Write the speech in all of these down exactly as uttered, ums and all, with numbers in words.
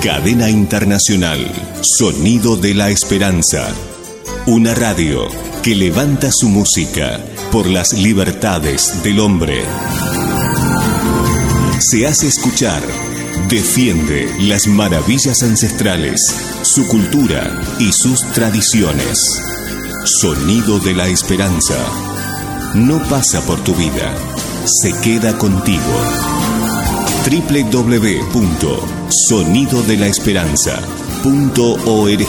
Cadena Internacional, Sonido de la Esperanza. Una radio que levanta su música por las libertades del hombre. Se hace escuchar, defiende las maravillas ancestrales, su cultura y sus tradiciones. Sonido de la Esperanza. No pasa por tu vida, se queda contigo. doble u doble u doble u punto sonido de la esperanza punto org.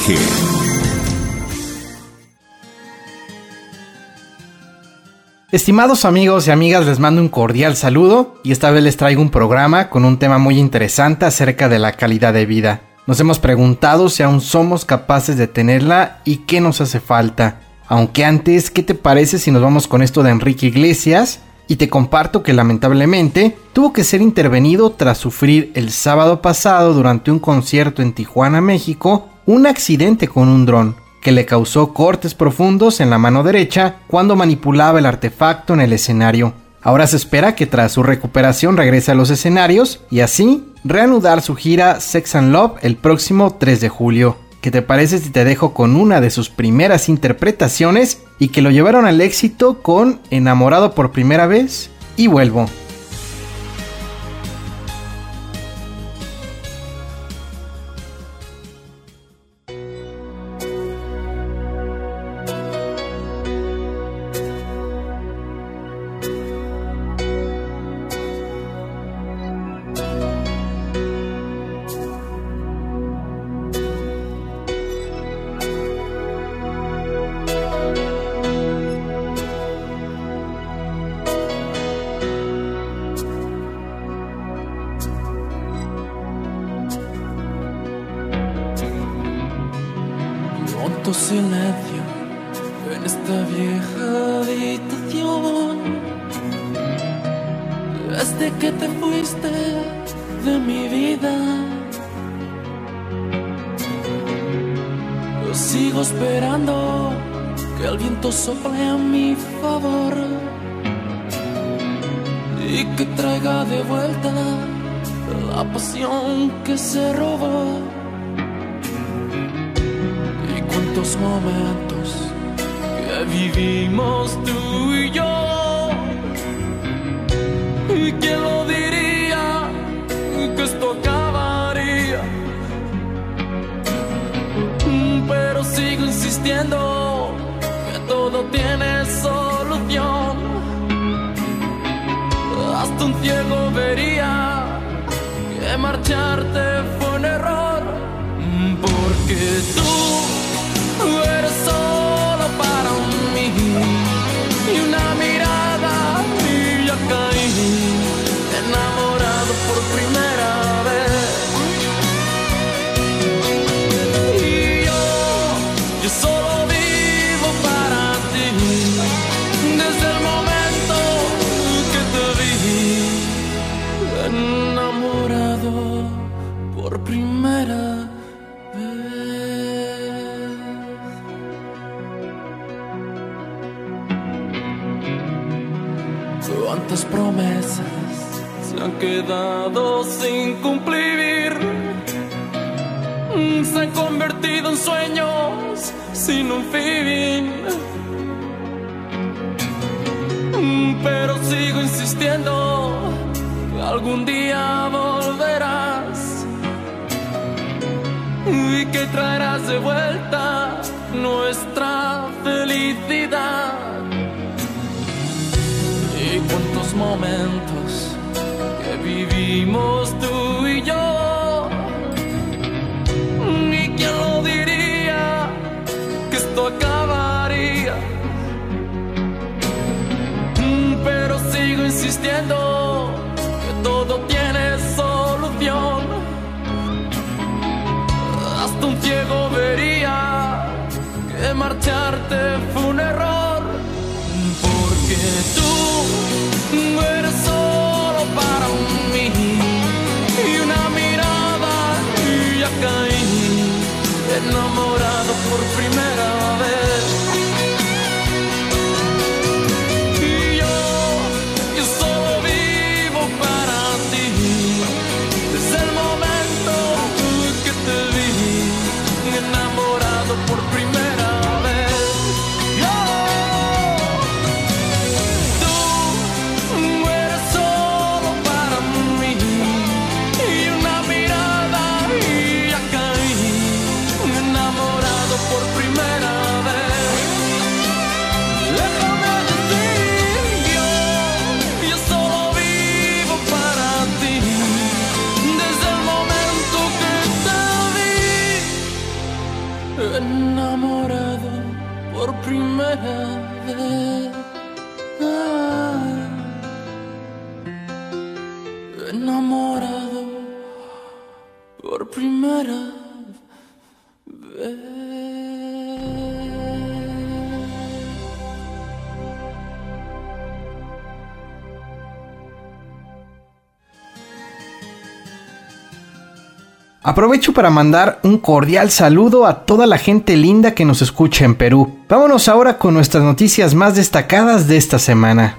Estimados amigos y amigas, les mando un cordial saludo y esta vez les traigo un programa con un tema muy interesante acerca de la calidad de vida. Nos hemos preguntado si aún somos capaces de tenerla y qué nos hace falta. Aunque antes, ¿qué te parece si nos vamos con esto de Enrique Iglesias? Y te comparto que lamentablemente tuvo que ser intervenido tras sufrir el sábado pasado durante un concierto en Tijuana, México, un accidente con un dron que le causó cortes profundos en la mano derecha cuando manipulaba el artefacto en el escenario. Ahora se espera que tras su recuperación regrese a los escenarios y así reanudar su gira Sex and Love el próximo tres de julio. ¿Qué te parece si te dejo con una de sus primeras interpretaciones y que lo llevaron al éxito con Enamorado por primera vez y Vuelvo? Cuánto silencio en esta vieja habitación. Desde que te fuiste de mi vida, yo sigo esperando que el viento sople a mi favor y que traiga de vuelta la pasión que se robó. Cuántos momentos que vivimos tú y yo, y quién lo diría que esto acabaría, pero sigo insistiendo que todo tiene solución. Hasta un ciego vería que marcharte fue un error, porque tú eres solo para mí, y una mirada y ya caí, enamorado por primera vez. Y yo, yo solo vivo para ti, desde el momento que te vi, enamorado por primera vez. Cuántas promesas se han quedado sin cumplir, se han convertido en sueños sin un fin, pero sigo insistiendo que algún día volverás y que traerás de vuelta nuestra felicidad. Y cuántos momentos que vivimos tú y yo, y quién lo diría que esto acabaría, pero sigo insistiendo que todo tiene solución. Hasta un ciego vería que marcharte fue un error, porque tú eres solo para mí, y una mirada y ya caí, enamorado por primera vez. Y yo, yo solo vi enamorado por primera vez. Aprovecho para mandar un cordial saludo a toda la gente linda que nos escucha en Perú. Vámonos ahora con nuestras noticias más destacadas de esta semana.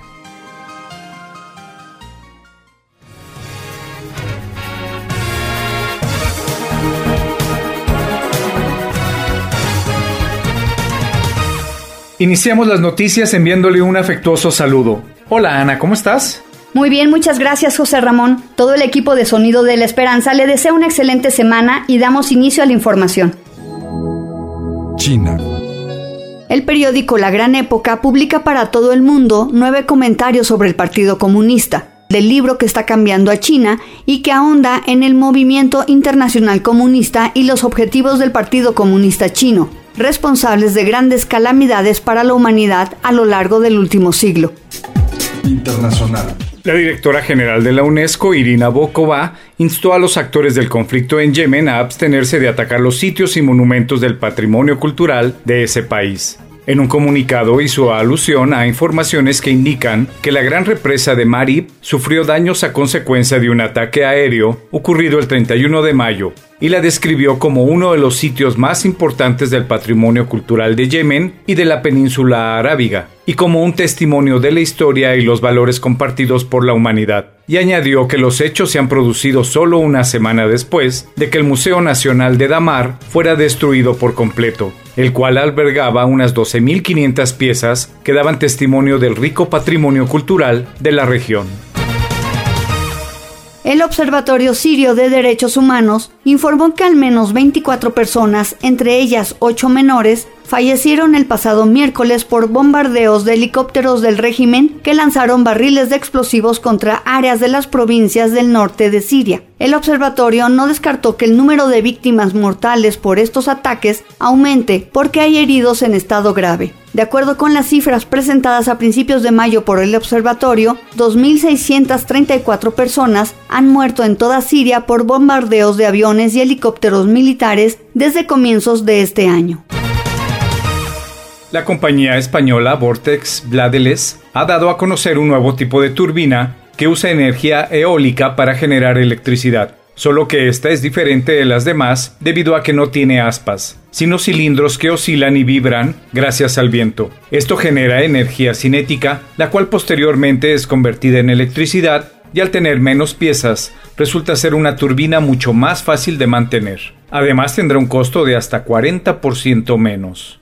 Iniciamos las noticias enviándole un afectuoso saludo. Hola Ana, ¿cómo estás? Muy bien, muchas gracias José Ramón. Todo el equipo de Sonido de la Esperanza le desea una excelente semana y damos inicio a la información. China. El periódico La Gran Época publica para todo el mundo nueve comentarios sobre el Partido Comunista, del libro que está cambiando a China y que ahonda en el movimiento internacional comunista y los objetivos del Partido Comunista Chino, responsables de grandes calamidades para la humanidad a lo largo del último siglo. Internacional. La directora general de la UNESCO, Irina Bokova, instó a los actores del conflicto en Yemen a abstenerse de atacar los sitios y monumentos del patrimonio cultural de ese país. En un comunicado hizo alusión a informaciones que indican que la gran represa de Marib sufrió daños a consecuencia de un ataque aéreo ocurrido el treinta y uno de mayo y la describió como uno de los sitios más importantes del patrimonio cultural de Yemen y de la península arábiga, y como un testimonio de la historia y los valores compartidos por la humanidad. Y añadió que los hechos se han producido solo una semana después de que el Museo Nacional de Damar fuera destruido por completo, el cual albergaba unas doce mil quinientas piezas que daban testimonio del rico patrimonio cultural de la región. El Observatorio Sirio de Derechos Humanos informó que al menos veinticuatro personas, entre ellas ocho menores, fallecieron el pasado miércoles por bombardeos de helicópteros del régimen que lanzaron barriles de explosivos contra áreas de las provincias del norte de Siria. El observatorio no descartó que el número de víctimas mortales por estos ataques aumente porque hay heridos en estado grave. De acuerdo con las cifras presentadas a principios de mayo por el observatorio, dos mil seiscientas treinta y cuatro personas han muerto en toda Siria por bombardeos de aviones y helicópteros militares desde comienzos de este año. La compañía española Vortex Bladeles ha dado a conocer un nuevo tipo de turbina que usa energía eólica para generar electricidad, solo que esta es diferente de las demás debido a que no tiene aspas, sino cilindros que oscilan y vibran gracias al viento. Esto genera energía cinética, la cual posteriormente es convertida en electricidad y al tener menos piezas, resulta ser una turbina mucho más fácil de mantener. Además tendrá un costo de hasta cuarenta por ciento menos.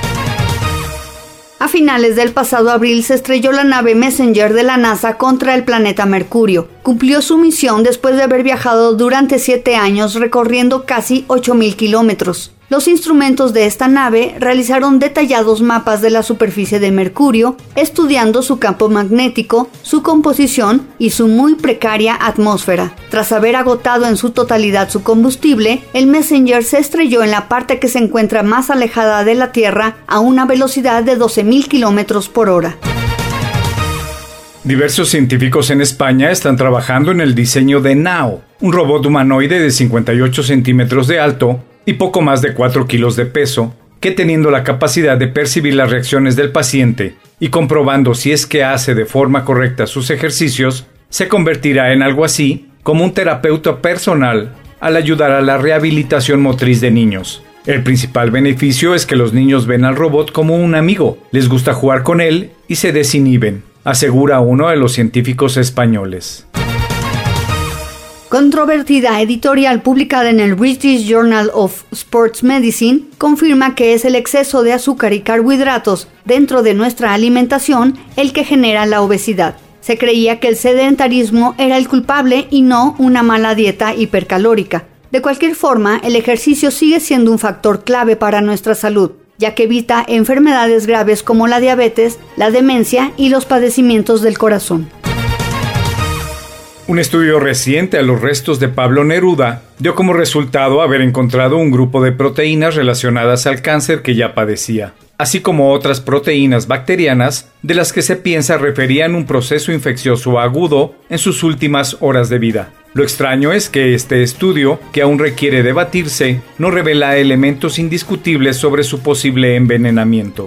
A finales del pasado abril se estrelló la nave Messenger de la NASA contra el planeta Mercurio. Cumplió su misión después de haber viajado durante siete años recorriendo casi ocho mil kilómetros. Los instrumentos de esta nave realizaron detallados mapas de la superficie de Mercurio, estudiando su campo magnético, su composición y su muy precaria atmósfera. Tras haber agotado en su totalidad su combustible, el Messenger se estrelló en la parte que se encuentra más alejada de la Tierra a una velocidad de doce mil kilómetros por hora. Diversos científicos en España están trabajando en el diseño de Nao, un robot humanoide de cincuenta y ocho centímetros de alto y poco más de cuatro kilos de peso, que teniendo la capacidad de percibir las reacciones del paciente y comprobando si es que hace de forma correcta sus ejercicios, se convertirá en algo así como un terapeuta personal al ayudar a la rehabilitación motriz de niños. El principal beneficio es que los niños ven al robot como un amigo, les gusta jugar con él y se desinhiben, asegura uno de los científicos españoles. Controvertida editorial publicada en el British Journal of Sports Medicine confirma que es el exceso de azúcar y carbohidratos dentro de nuestra alimentación el que genera la obesidad. Se creía que el sedentarismo era el culpable y no una mala dieta hipercalórica. De cualquier forma, el ejercicio sigue siendo un factor clave para nuestra salud, ya que evita enfermedades graves como la diabetes, la demencia y los padecimientos del corazón. Un estudio reciente a los restos de Pablo Neruda dio como resultado haber encontrado un grupo de proteínas relacionadas al cáncer que ya padecía. así como otras proteínas bacterianas de las que se piensa referían un proceso infeccioso agudo en sus últimas horas de vida. Lo extraño es que este estudio, que aún requiere debatirse, no revela elementos indiscutibles sobre su posible envenenamiento.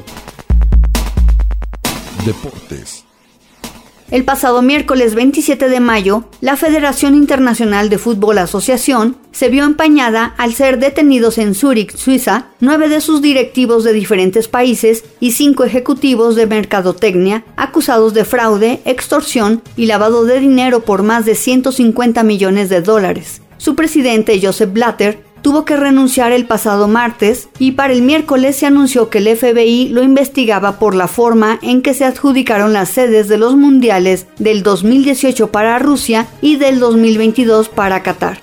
Deportes. El pasado miércoles veintisiete de mayo, la Federación Internacional de Fútbol Asociación se vio empañada al ser detenidos en Zúrich, Suiza, nueve de sus directivos de diferentes países y cinco ejecutivos de mercadotecnia acusados de fraude, extorsión y lavado de dinero por más de ciento cincuenta millones de dólares. Su presidente, Joseph Blatter, tuvo que renunciar el pasado martes y para el miércoles se anunció que el F B I lo investigaba por la forma en que se adjudicaron las sedes de los mundiales del dos mil dieciocho para Rusia y del dos mil veintidós para Qatar.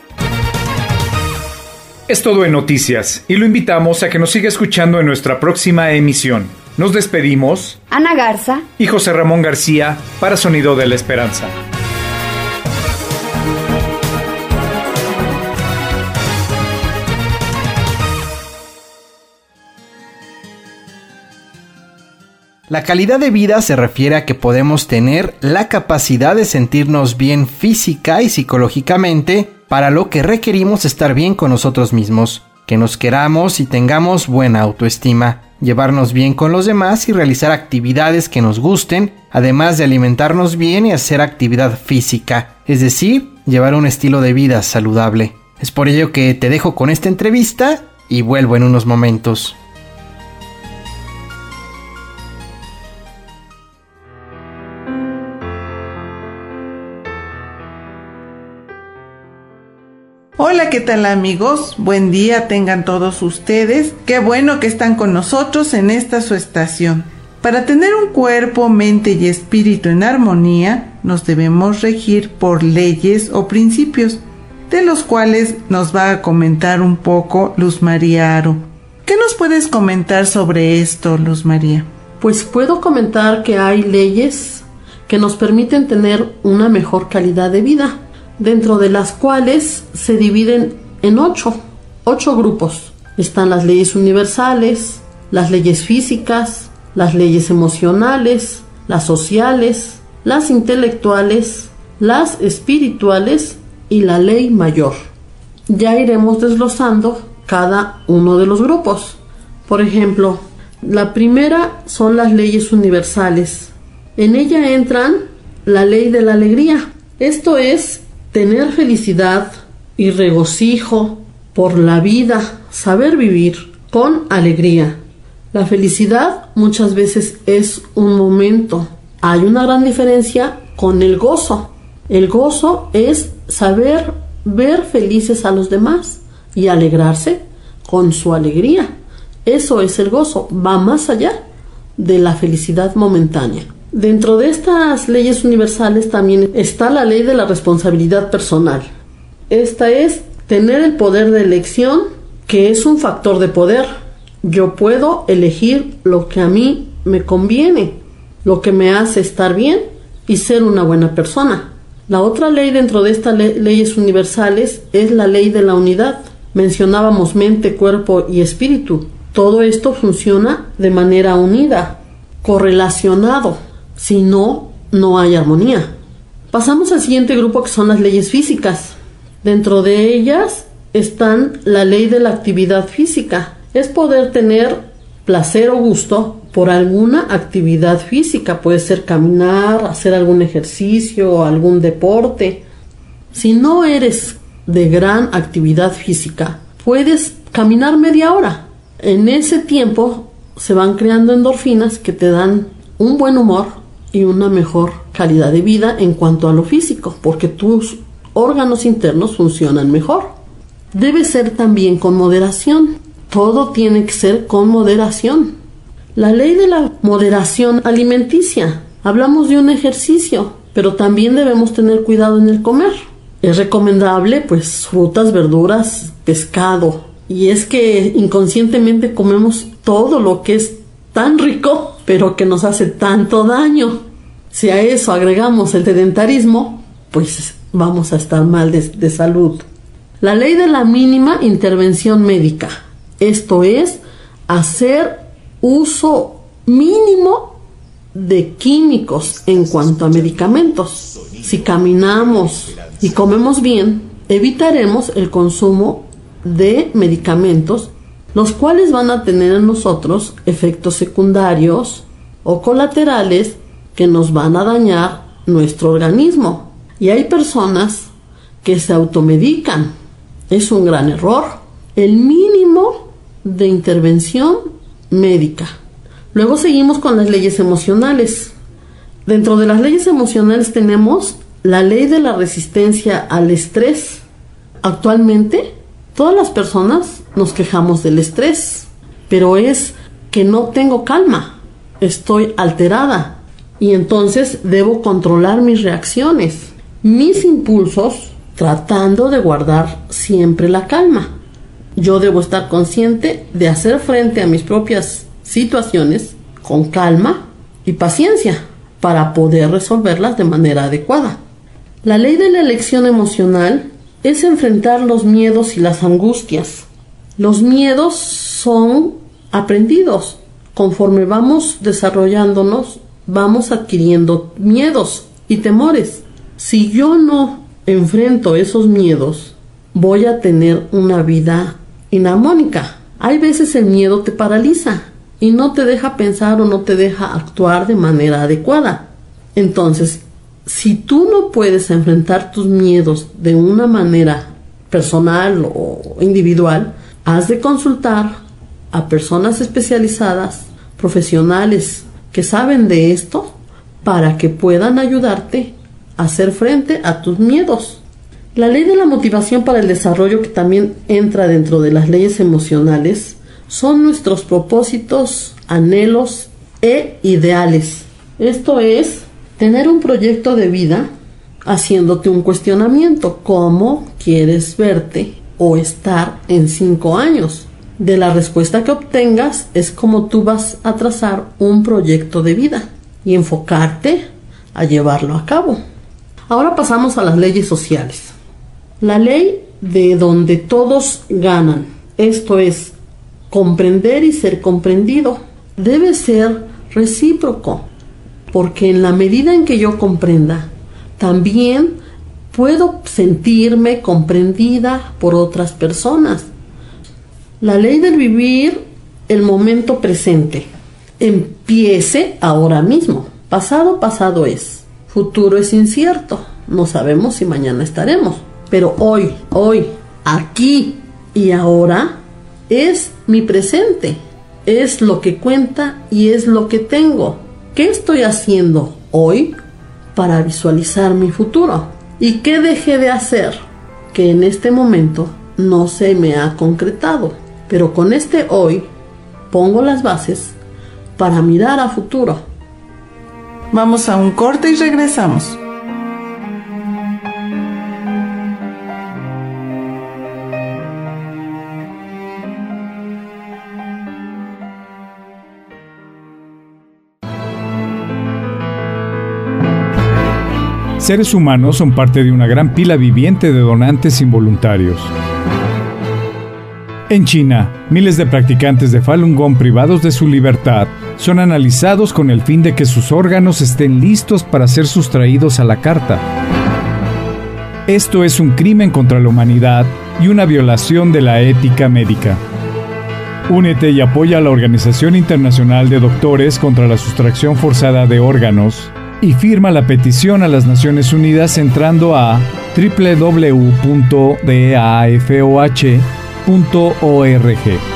Es todo en noticias y lo invitamos a que nos siga escuchando en nuestra próxima emisión. Nos despedimos, Ana Garza y José Ramón García para Sonido de la Esperanza. La calidad de vida se refiere a que podemos tener la capacidad de sentirnos bien física y psicológicamente, para lo que requerimos estar bien con nosotros mismos, que nos queramos y tengamos buena autoestima, llevarnos bien con los demás y realizar actividades que nos gusten, además de alimentarnos bien y hacer actividad física, es decir, llevar un estilo de vida saludable. Es por ello que te dejo con esta entrevista y vuelvo en unos momentos. Hola, ¿qué tal amigos? Buen día tengan todos ustedes. Qué bueno que están con nosotros en esta su estación. Para tener un cuerpo, mente y espíritu en armonía, nos debemos regir por leyes o principios, de los cuales nos va a comentar un poco Luz María Aro. ¿Qué nos puedes comentar sobre esto, Luz María? Pues puedo comentar que hay leyes que nos permiten tener una mejor calidad de vida, dentro de las cuales se dividen en ocho, ocho grupos. Están las leyes universales, las leyes físicas, las leyes emocionales, las sociales, las intelectuales, las espirituales y la ley mayor. Ya iremos desglosando cada uno de los grupos. Por ejemplo, la primera son las leyes universales. En ella entran la ley de la alegría. Esto es tener felicidad y regocijo por la vida, saber vivir con alegría. La felicidad muchas veces es un momento. Hay una gran diferencia con el gozo. El gozo es saber ver felices a los demás y alegrarse con su alegría. Eso es el gozo, va más allá de la felicidad momentánea. Dentro de estas leyes universales también está la ley de la responsabilidad personal. Esta es tener el poder de elección, que es un factor de poder. Yo puedo elegir lo que a mí me conviene, lo que me hace estar bien y ser una buena persona. La otra ley dentro de estas le- leyes universales es la ley de la unidad. Mencionábamos mente, cuerpo y espíritu. Todo esto funciona de manera unida, correlacionado. Si no, no hay armonía. Pasamos al siguiente grupo, que son las leyes físicas. Dentro de ellas están la ley de la actividad física. Es poder tener placer o gusto por alguna actividad física. Puede ser caminar, hacer algún ejercicio o algún deporte. Si no eres de gran actividad física, puedes caminar media hora. En ese tiempo se van creando endorfinas que te dan un buen humor y una mejor calidad de vida en cuanto a lo físico, porque tus órganos internos funcionan mejor. Debe ser también con moderación. Todo tiene que ser con moderación. La ley de la moderación alimenticia. Hablamos de un ejercicio, pero también debemos tener cuidado en el comer. Es recomendable, pues, frutas, verduras, pescado. Y es que inconscientemente comemos todo lo que es tan rico, pero que nos hace tanto daño. Si a eso agregamos el sedentarismo, pues vamos a estar mal de, de salud. La ley de la mínima intervención médica. Esto es hacer uso mínimo de químicos en cuanto a medicamentos. Si caminamos y comemos bien, evitaremos el consumo de medicamentos, los cuales van a tener en nosotros efectos secundarios o colaterales que nos van a dañar nuestro organismo. Y hay personas que se automedican. Es un gran error. El mínimo de intervención médica. Luego seguimos con las leyes emocionales. Dentro de las leyes emocionales tenemos la ley de la resistencia al estrés. Actualmente, todas las personas nos quejamos del estrés, pero es que no tengo calma, estoy alterada y entonces debo controlar mis reacciones, mis impulsos, tratando de guardar siempre la calma. Yo debo estar consciente de hacer frente a mis propias situaciones con calma y paciencia para poder resolverlas de manera adecuada. La ley de la elección emocional es enfrentar los miedos y las angustias. Los miedos son aprendidos. Conforme vamos desarrollándonos, vamos adquiriendo miedos y temores. Si yo no enfrento esos miedos, voy a tener una vida inarmónica. Hay veces el miedo te paraliza y no te deja pensar o no te deja actuar de manera adecuada. Entonces, si tú no puedes enfrentar tus miedos de una manera personal o individual, has de consultar a personas especializadas, profesionales que saben de esto, para que puedan ayudarte a hacer frente a tus miedos. La ley de la motivación para el desarrollo, que también entra dentro de las leyes emocionales, son nuestros propósitos, anhelos e ideales. Esto es tener un proyecto de vida haciéndote un cuestionamiento. ¿Cómo quieres verte o estar en cinco años? De la respuesta que obtengas es como tú vas a trazar un proyecto de vida y enfocarte a llevarlo a cabo. Ahora pasamos a las leyes sociales. La ley de donde todos ganan, esto es, comprender y ser comprendido, debe ser recíproco, porque en la medida en que yo comprenda, también puedo sentirme comprendida por otras personas. La ley del vivir el momento presente. Empiece ahora mismo. Pasado, pasado es. Futuro es incierto. No sabemos si mañana estaremos. Pero hoy, hoy, aquí y ahora es mi presente. Es lo que cuenta y es lo que tengo. ¿Qué estoy haciendo hoy para visualizar mi futuro? ¿Y qué dejé de hacer que en este momento no se me ha concretado? Pero con este hoy pongo las bases para mirar a futuro. Vamos a un corte y regresamos. Seres humanos son parte de una gran pila viviente de donantes involuntarios. En China, miles de practicantes de Falun Gong privados de su libertad son analizados con el fin de que sus órganos estén listos para ser sustraídos a la carta. Esto es un crimen contra la humanidad y una violación de la ética médica. Únete y apoya a la Organización Internacional de Doctores contra la Sustracción Forzada de Órganos y firma la petición a las Naciones Unidas entrando a doble u doble u doble u punto d a f o h punto org.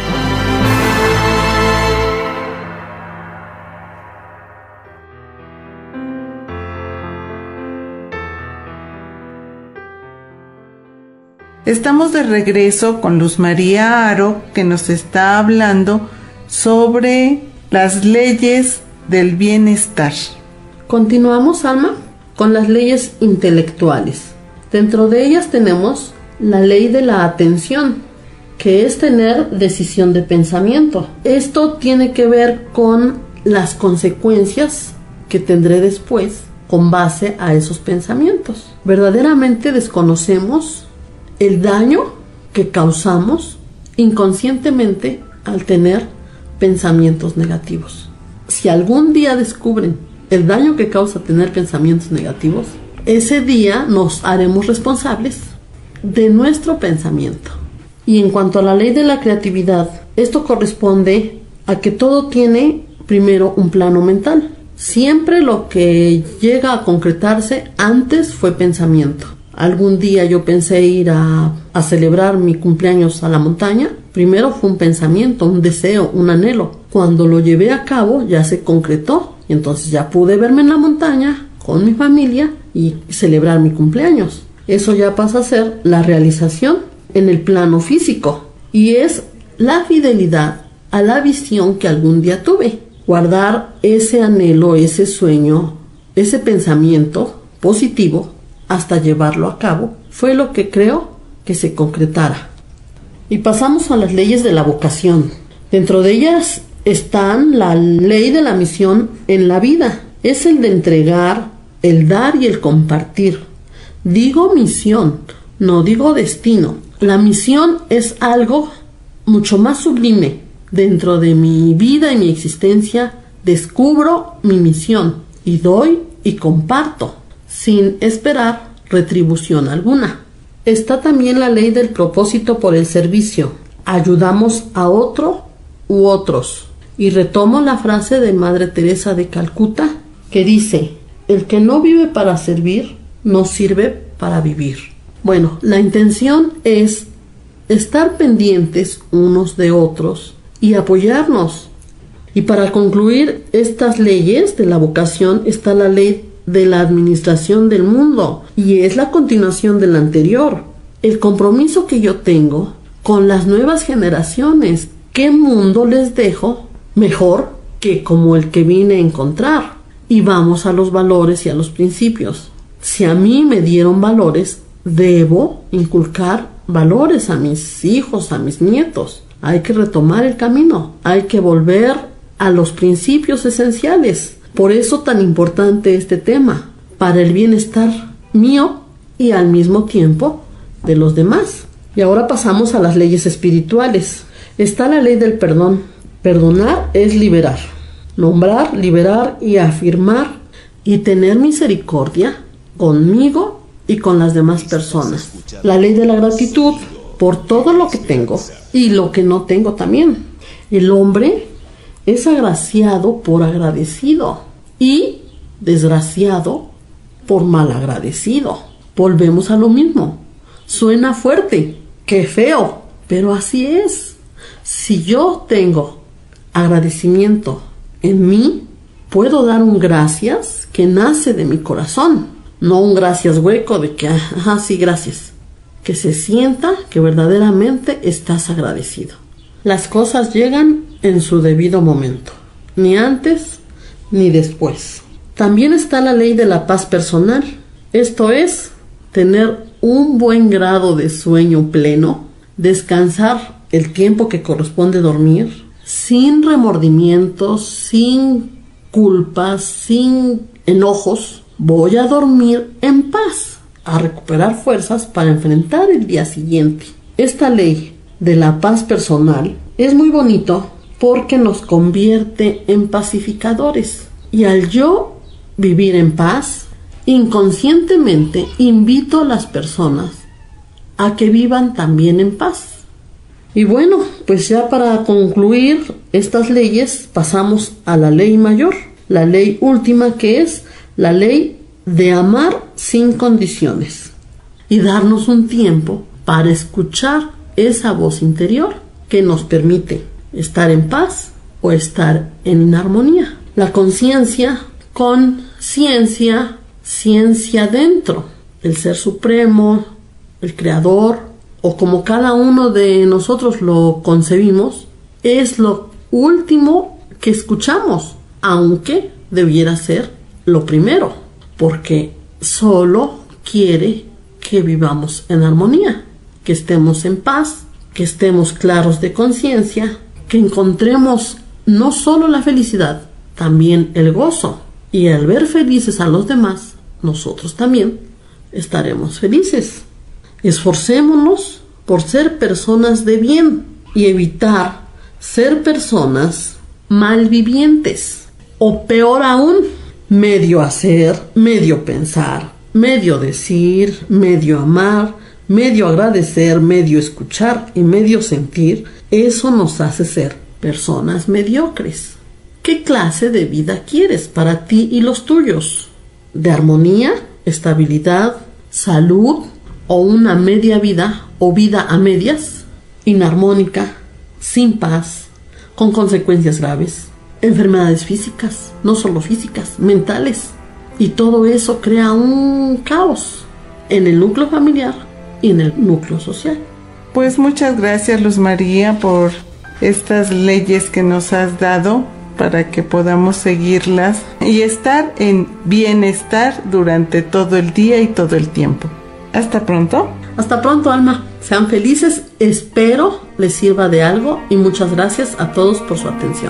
Estamos de regreso con Luz María Aro, que nos está hablando sobre las leyes del bienestar. Continuamos, Alma, con las leyes intelectuales. Dentro de ellas tenemos la ley de la atención, que es tener decisión de pensamiento. Esto tiene que ver con las consecuencias que tendré después con base a esos pensamientos. Verdaderamente desconocemos el daño que causamos inconscientemente al tener pensamientos negativos. Si algún día descubren el daño que causa tener pensamientos negativos, ese día nos haremos responsables de nuestro pensamiento. Y en cuanto a la ley de la creatividad, esto corresponde a que todo tiene primero un plano mental. Siempre lo que llega a concretarse antes fue pensamiento. Algún día yo pensé ir a, a celebrar mi cumpleaños a la montaña. Primero fue un pensamiento, un deseo, un anhelo. Cuando lo llevé a cabo ya se concretó y entonces ya pude verme en la montaña con mi familia y celebrar mi cumpleaños. Eso ya pasa a ser la realización en el plano físico y es la fidelidad a la visión que algún día tuve. Guardar ese anhelo, ese sueño, ese pensamiento positivo hasta llevarlo a cabo fue lo que creo que se concretara. Y pasamos a las leyes de la vocación. Dentro de ellas están la ley de la misión en la vida. Es el de entregar, el dar y el compartir. Digo misión, no digo destino. La misión es algo mucho más sublime. Dentro de mi vida y mi existencia descubro mi misión y doy y comparto sin esperar retribución alguna. Está también la ley del propósito por el servicio. Ayudamos a otro u otros. Y retomo la frase de Madre Teresa de Calcuta que dice: el que no vive para servir, no sirve para vivir. Bueno, la intención es estar pendientes unos de otros y apoyarnos. Y para concluir estas leyes de la vocación está la ley de la administración del mundo y es la continuación de la anterior. El compromiso que yo tengo con las nuevas generaciones. ¿Qué mundo les dejo mejor que como el que vine a encontrar? Y vamos a los valores y a los principios. Si a mí me dieron valores, debo inculcar valores a mis hijos, a mis nietos. Hay que retomar el camino, hay que volver a los principios esenciales. Por eso tan importante este tema, para el bienestar mío y al mismo tiempo de los demás. Y ahora pasamos a las leyes espirituales. Está la ley del perdón. Perdonar es liberar. Nombrar, liberar y afirmar y tener misericordia conmigo y con las demás personas. La ley de la gratitud por todo lo que tengo y lo que no tengo también. El hombre es agraciado por agradecido y desgraciado por malagradecido. Volvemos a lo mismo. Suena fuerte, qué feo, pero así es. Si yo tengo agradecimiento en mí, puedo dar un gracias que nace de mi corazón, no un gracias hueco de que, ajá, sí, gracias. Que se sienta que verdaderamente estás agradecido. Las cosas llegan en su debido momento, ni antes ni después. También está la ley de la paz personal, esto es, tener un buen grado de sueño pleno, descansar el tiempo que corresponde dormir, sin remordimientos, sin culpas, sin enojos. Voy a dormir en paz, a recuperar fuerzas para enfrentar el día siguiente. Esta ley de la paz personal es muy bonito porque nos convierte en pacificadores. Y al yo vivir en paz, inconscientemente invito a las personas a que vivan también en paz. Y bueno, pues ya para concluir estas leyes pasamos a la ley mayor, la ley última, que es la ley de amar sin condiciones y darnos un tiempo para escuchar esa voz interior que nos permite estar en paz o estar en armonía. La conciencia con ciencia, ciencia dentro, el Ser Supremo, el Creador, o como cada uno de nosotros lo concebimos, es lo último que escuchamos, aunque debiera ser lo primero, porque solo quiere que vivamos en armonía, que estemos en paz, que estemos claros de conciencia, que encontremos no solo la felicidad, también el gozo, y al ver felices a los demás, nosotros también estaremos felices. Esforcémonos por ser personas de bien y evitar ser personas malvivientes, o peor aún, medio hacer, medio pensar, medio decir, medio amar, medio agradecer, medio escuchar y medio sentir. Eso nos hace ser personas mediocres. ¿Qué clase de vida quieres para ti y los tuyos? ¿De armonía, estabilidad, salud o una media vida o vida a medias? Inarmónica, sin paz, con consecuencias graves, enfermedades físicas, no solo físicas, mentales. Y todo eso crea un caos en el núcleo familiar y en el núcleo social. Pues muchas gracias, Luz María, por estas leyes que nos has dado para que podamos seguirlas y estar en bienestar durante todo el día y todo el tiempo. Hasta pronto. Hasta pronto, Alma. Sean felices, espero les sirva de algo y muchas gracias a todos por su atención.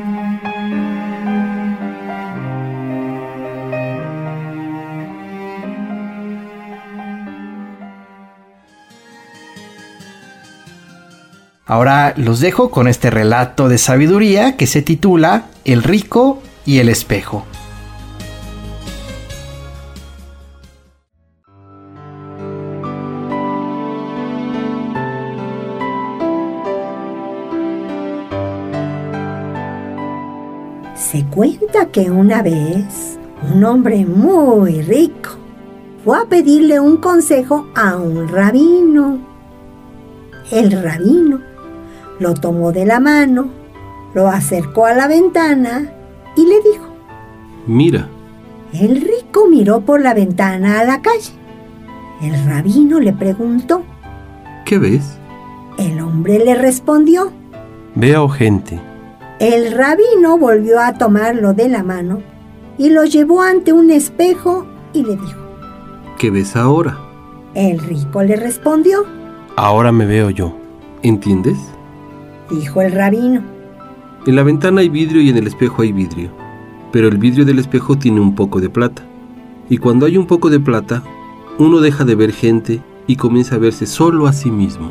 Ahora los dejo con este relato de sabiduría que se titula El rico y el espejo. Se cuenta que una vez un hombre muy rico fue a pedirle un consejo a un rabino. El rabino lo tomó de la mano, lo acercó a la ventana y le dijo: Mira. El rico miró por la ventana a la calle. El rabino le preguntó: ¿Qué ves? El hombre le respondió: Veo gente. El rabino volvió a tomarlo de la mano y lo llevó ante un espejo y le dijo: ¿Qué ves ahora? El rico le respondió: Ahora me veo yo. ¿Entiendes? Dijo el rabino: En la ventana hay vidrio y en el espejo hay vidrio, pero el vidrio del espejo tiene un poco de plata. Y cuando hay un poco de plata, uno deja de ver gente y comienza a verse solo a sí mismo.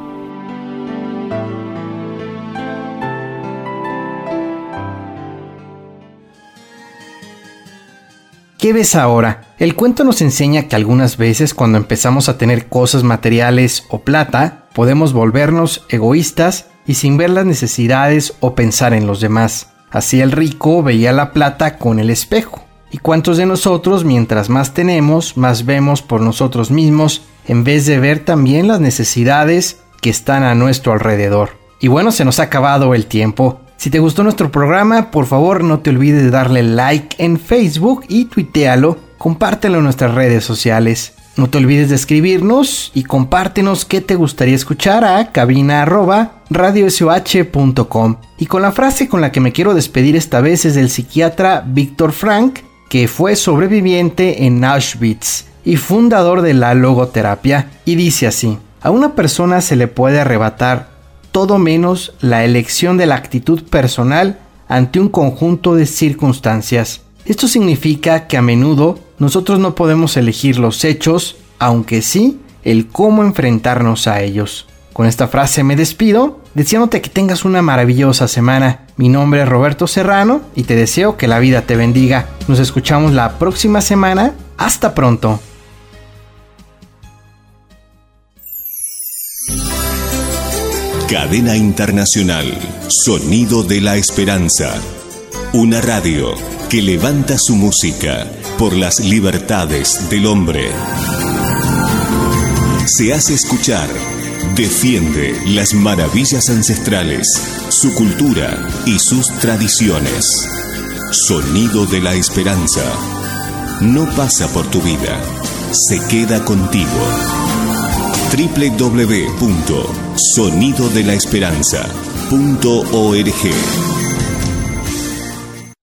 ¿Qué ves ahora? El cuento nos enseña que algunas veces cuando empezamos a tener cosas materiales o plata, podemos volvernos egoístas y sin ver las necesidades o pensar en los demás. Así el rico veía la plata con el espejo. ¿Y cuántos de nosotros, mientras más tenemos, más vemos por nosotros mismos, en vez de ver también las necesidades que están a nuestro alrededor? Y bueno, se nos ha acabado el tiempo. Si te gustó nuestro programa, por favor no te olvides de darle like en Facebook y tuitealo, compártelo en nuestras redes sociales. No te olvides de escribirnos y compártenos qué te gustaría escuchar a cabina arroba radio s o h punto com. Y con la frase con la que me quiero despedir esta vez es del psiquiatra Viktor Frankl, que fue sobreviviente en Auschwitz y fundador de la logoterapia, y dice así: a una persona se le puede arrebatar todo menos la elección de la actitud personal ante un conjunto de circunstancias. Esto significa que a menudo nosotros no podemos elegir los hechos, aunque sí el cómo enfrentarnos a ellos. Con esta frase me despido, deseándote que tengas una maravillosa semana. Mi nombre es Roberto Serrano y te deseo que la vida te bendiga. Nos escuchamos la próxima semana. Hasta pronto. Cadena Internacional, Sonido de la Esperanza. Una radio que levanta su música por las libertades del hombre. Se hace escuchar, defiende las maravillas ancestrales, su cultura y sus tradiciones. Sonido de la Esperanza. No pasa por tu vida, se queda contigo. doble u doble u doble u punto sonido de la esperanza punto org